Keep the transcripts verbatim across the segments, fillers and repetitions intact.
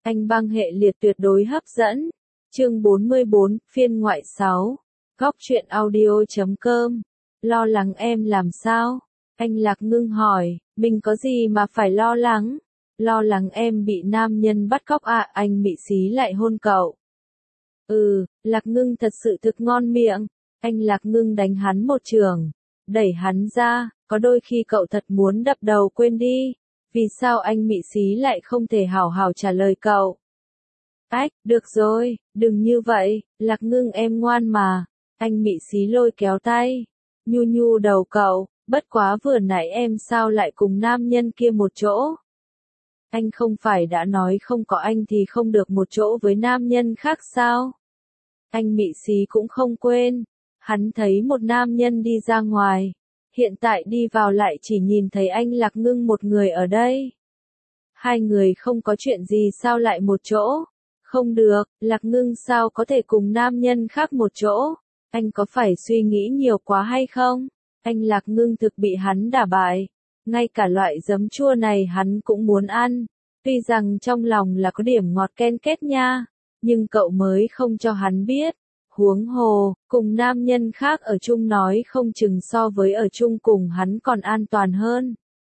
Anh băng hệ liệt tuyệt đối hấp dẫn. Chương bốn mươi bốn, phiên ngoại sáu. Góc truyện audio chấm com. Lo lắng em làm sao? Anh Lạc Ngưng hỏi, mình có gì mà phải lo lắng? Lo lắng em bị nam nhân bắt cóc à, anh Mị Xí lại hôn cậu. Ừ, Lạc Ngưng thật sự thực ngon miệng. Anh Lạc Ngưng đánh hắn một trường, đẩy hắn ra, có đôi khi cậu thật muốn đập đầu quên đi. Vì sao anh Mị Xí lại không thể hào hào trả lời cậu? Ách, được rồi, đừng như vậy, Lạc Ngưng em ngoan mà. Anh Mị Xí lôi kéo tay, nhu nhu đầu cậu, bất quá vừa nãy em sao lại cùng nam nhân kia một chỗ? Anh không phải đã nói không có anh thì không được một chỗ với nam nhân khác sao? Anh Mị Xí cũng không quên, hắn thấy một nam nhân đi ra ngoài, hiện tại đi vào lại chỉ nhìn thấy anh Lạc Ngưng một người ở đây. Hai người không có chuyện gì sao lại một chỗ? Không được, Lạc Ngưng sao có thể cùng nam nhân khác một chỗ? Anh có phải suy nghĩ nhiều quá hay không? Anh Lạc Ngưng thực bị hắn đả bại. Ngay cả loại giấm chua này hắn cũng muốn ăn. Tuy rằng trong lòng là có điểm ngọt ken kết nha, nhưng cậu mới không cho hắn biết. Huống hồ, cùng nam nhân khác ở chung nói không chừng so với ở chung cùng hắn còn an toàn hơn.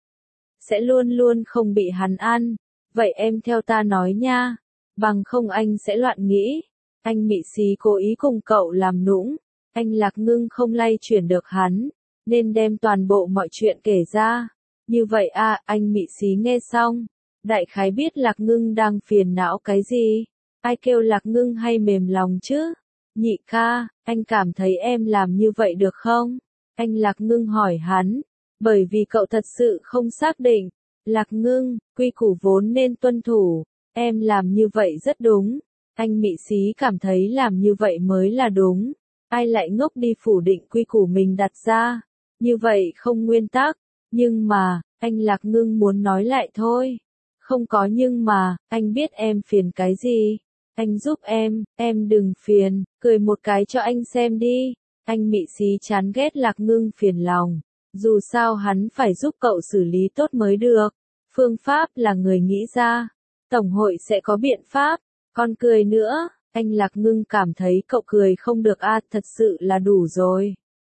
Sẽ luôn luôn không bị hắn ăn. Vậy em theo ta nói nha. Bằng không anh sẽ loạn nghĩ. Anh Mị Xí cố ý cùng cậu làm nũng. Anh Lạc Ngưng không lay chuyển được hắn, nên đem toàn bộ mọi chuyện kể ra. Như vậy à, anh Mị Xí nghe xong, đại khái biết Lạc Ngưng đang phiền não cái gì. Ai kêu Lạc Ngưng hay mềm lòng chứ? Nhị ca, anh cảm thấy em làm như vậy được không? Anh Lạc Ngưng hỏi hắn, bởi vì cậu thật sự không xác định. Lạc Ngưng, quy củ vốn nên tuân thủ, em làm như vậy rất đúng. Anh Mị Xí cảm thấy làm như vậy mới là đúng. Ai lại ngốc đi phủ định quy củ mình đặt ra, như vậy không nguyên tắc. Nhưng mà, anh Lạc Ngưng muốn nói lại thôi. Không có nhưng mà, anh biết em phiền cái gì. Anh giúp em, em đừng phiền, cười một cái cho anh xem đi. Anh Mị Xí chán ghét Lạc Ngưng phiền lòng. Dù sao hắn phải giúp cậu xử lý tốt mới được. Phương pháp là người nghĩ ra. Tổng hội sẽ có biện pháp. Còn cười nữa. Anh Lạc Ngưng cảm thấy cậu cười không được a, à, thật sự là đủ rồi.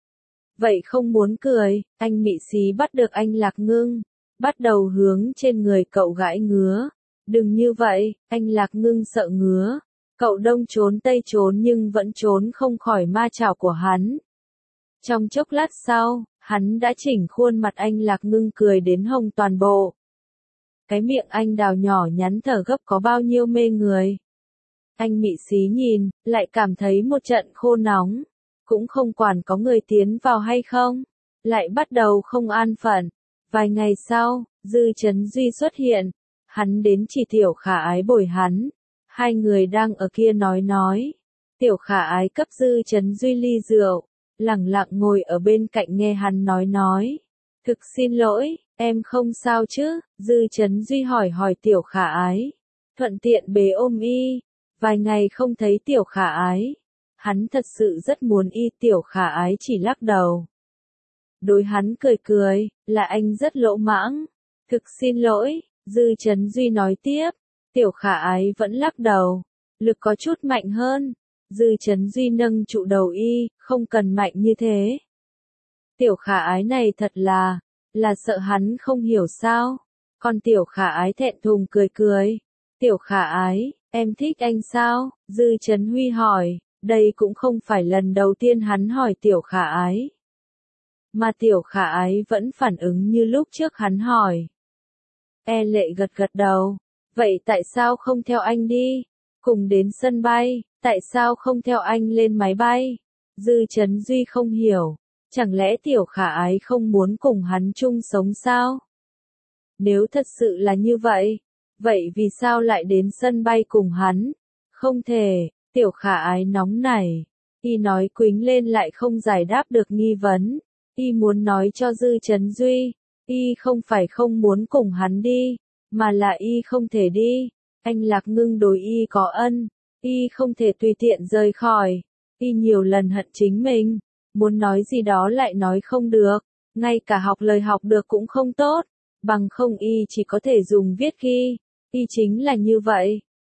Vậy không muốn cười, anh Mị Xí bắt được anh Lạc Ngưng, bắt đầu hướng trên người cậu gãi ngứa. Đừng như vậy, anh Lạc Ngưng sợ ngứa. Cậu đông trốn tây trốn nhưng vẫn trốn không khỏi ma chảo của hắn. Trong chốc lát sau, hắn đã chỉnh khuôn mặt anh Lạc Ngưng cười đến hồng toàn bộ. Cái miệng anh đào nhỏ nhắn thở gấp có bao nhiêu mê người. Anh Mị Xí nhìn, lại cảm thấy một trận khô nóng. Cũng không quản có người tiến vào hay không. Lại bắt đầu không an phận. Vài ngày sau, Dư Chấn Duy xuất hiện. Hắn đến chỉ Tiểu Khả Ái bồi hắn. Hai người đang ở kia nói nói. Tiểu Khả Ái cấp Dư Chấn Duy ly rượu. Lẳng lặng ngồi ở bên cạnh nghe hắn nói nói. Thực xin lỗi, em không sao chứ? Dư Chấn Duy hỏi hỏi Tiểu Khả Ái. Thuận tiện bế ôm y. Vài ngày không thấy Tiểu Khả Ái. Hắn thật sự rất muốn y. Tiểu Khả Ái chỉ lắc đầu. Đối hắn cười cười, là anh rất lỗ mãng. Thực xin lỗi, Dư Chấn Duy nói tiếp. Tiểu Khả Ái vẫn lắc đầu. Lực có chút mạnh hơn. Dư Chấn Duy nâng trụ đầu y, không cần mạnh như thế. Tiểu Khả Ái này thật là, là sợ hắn không hiểu sao. Còn Tiểu Khả Ái thẹn thùng cười cười. Tiểu Khả Ái, em thích anh sao? Dư Chấn Huy hỏi, đây cũng không phải lần đầu tiên hắn hỏi Tiểu Khả Ái. Mà Tiểu Khả Ái vẫn phản ứng như lúc trước hắn hỏi. E lệ gật gật đầu, vậy tại sao không theo anh đi? Cùng đến sân bay, tại sao không theo anh lên máy bay? Dư Chấn Duy không hiểu, chẳng lẽ Tiểu Khả Ái không muốn cùng hắn chung sống sao? Nếu thật sự là như vậy, vậy vì sao lại đến sân bay cùng hắn? Không thể, Tiểu Khả Ái nóng nảy. Y nói quính lên lại không giải đáp được nghi vấn. Y muốn nói cho Dư Chấn Duy. Y không phải không muốn cùng hắn đi, mà là Y không thể đi. Anh Lạc Ngưng đối Y có ân. Y không thể tùy tiện rời khỏi. Y nhiều lần hận chính mình. Muốn nói gì đó lại nói không được. Ngay cả học lời học được cũng không tốt. Bằng không Y chỉ có thể dùng viết ghi. Y chính là như vậy.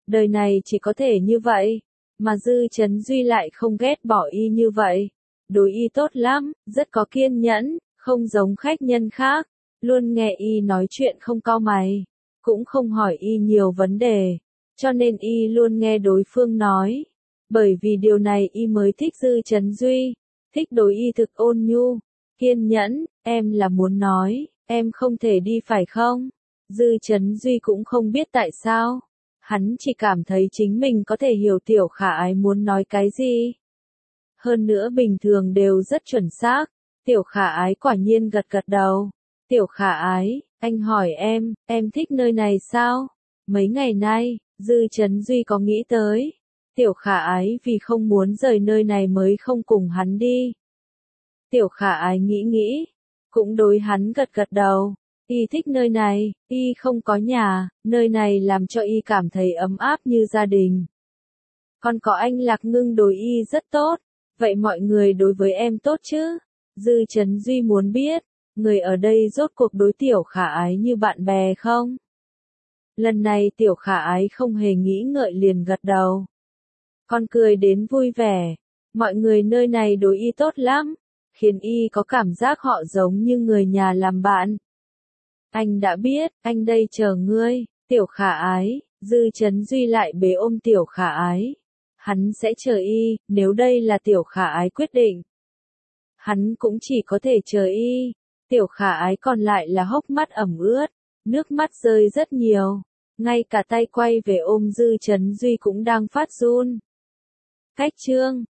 Đời này chỉ có thể như vậy, mà Dư Chấn Duy lại không ghét bỏ y như vậy. Đối y tốt lắm, rất có kiên nhẫn, không giống khách nhân khác, luôn nghe y nói chuyện không cau mày, cũng không hỏi y nhiều vấn đề, cho nên y luôn nghe đối phương nói. Bởi vì điều này y mới thích Dư Chấn Duy, thích đối y thực ôn nhu, kiên nhẫn. Em là muốn nói, em không thể đi phải không? Dư Chấn Duy cũng không biết tại sao, hắn chỉ cảm thấy chính mình có thể hiểu Tiểu Khả Ái muốn nói cái gì. Hơn nữa bình thường đều rất chuẩn xác. Tiểu Khả Ái quả nhiên gật gật đầu. Tiểu Khả Ái, anh hỏi em, em thích nơi này sao? Mấy ngày nay, Dư Chấn Duy có nghĩ tới. Tiểu Khả Ái vì không muốn rời nơi này mới không cùng hắn đi. Tiểu Khả Ái nghĩ nghĩ, cũng đối hắn gật gật đầu. Y thích nơi này, y không có nhà, nơi này làm cho y cảm thấy ấm áp như gia đình. Còn có anh Lạc Ngưng đối y rất tốt, vậy mọi người đối với em tốt chứ? Dư Chấn Duy muốn biết, người ở đây rốt cuộc đối Tiểu Khả Ái như bạn bè không? Lần này Tiểu Khả Ái không hề nghĩ ngợi liền gật đầu. Con cười đến vui vẻ, mọi người nơi này đối y tốt lắm, khiến y có cảm giác họ giống như người nhà làm bạn. Anh đã biết, anh đây chờ ngươi. Tiểu Khả Ái. Dư Chấn Duy lại bế ôm Tiểu Khả Ái. Hắn sẽ chờ y, nếu đây là Tiểu Khả Ái quyết định. Hắn cũng chỉ có thể chờ y. Tiểu Khả Ái còn lại là hốc mắt ẩm ướt, nước mắt rơi rất nhiều, ngay cả tay quay về ôm Dư Chấn Duy cũng đang phát run. Cách chương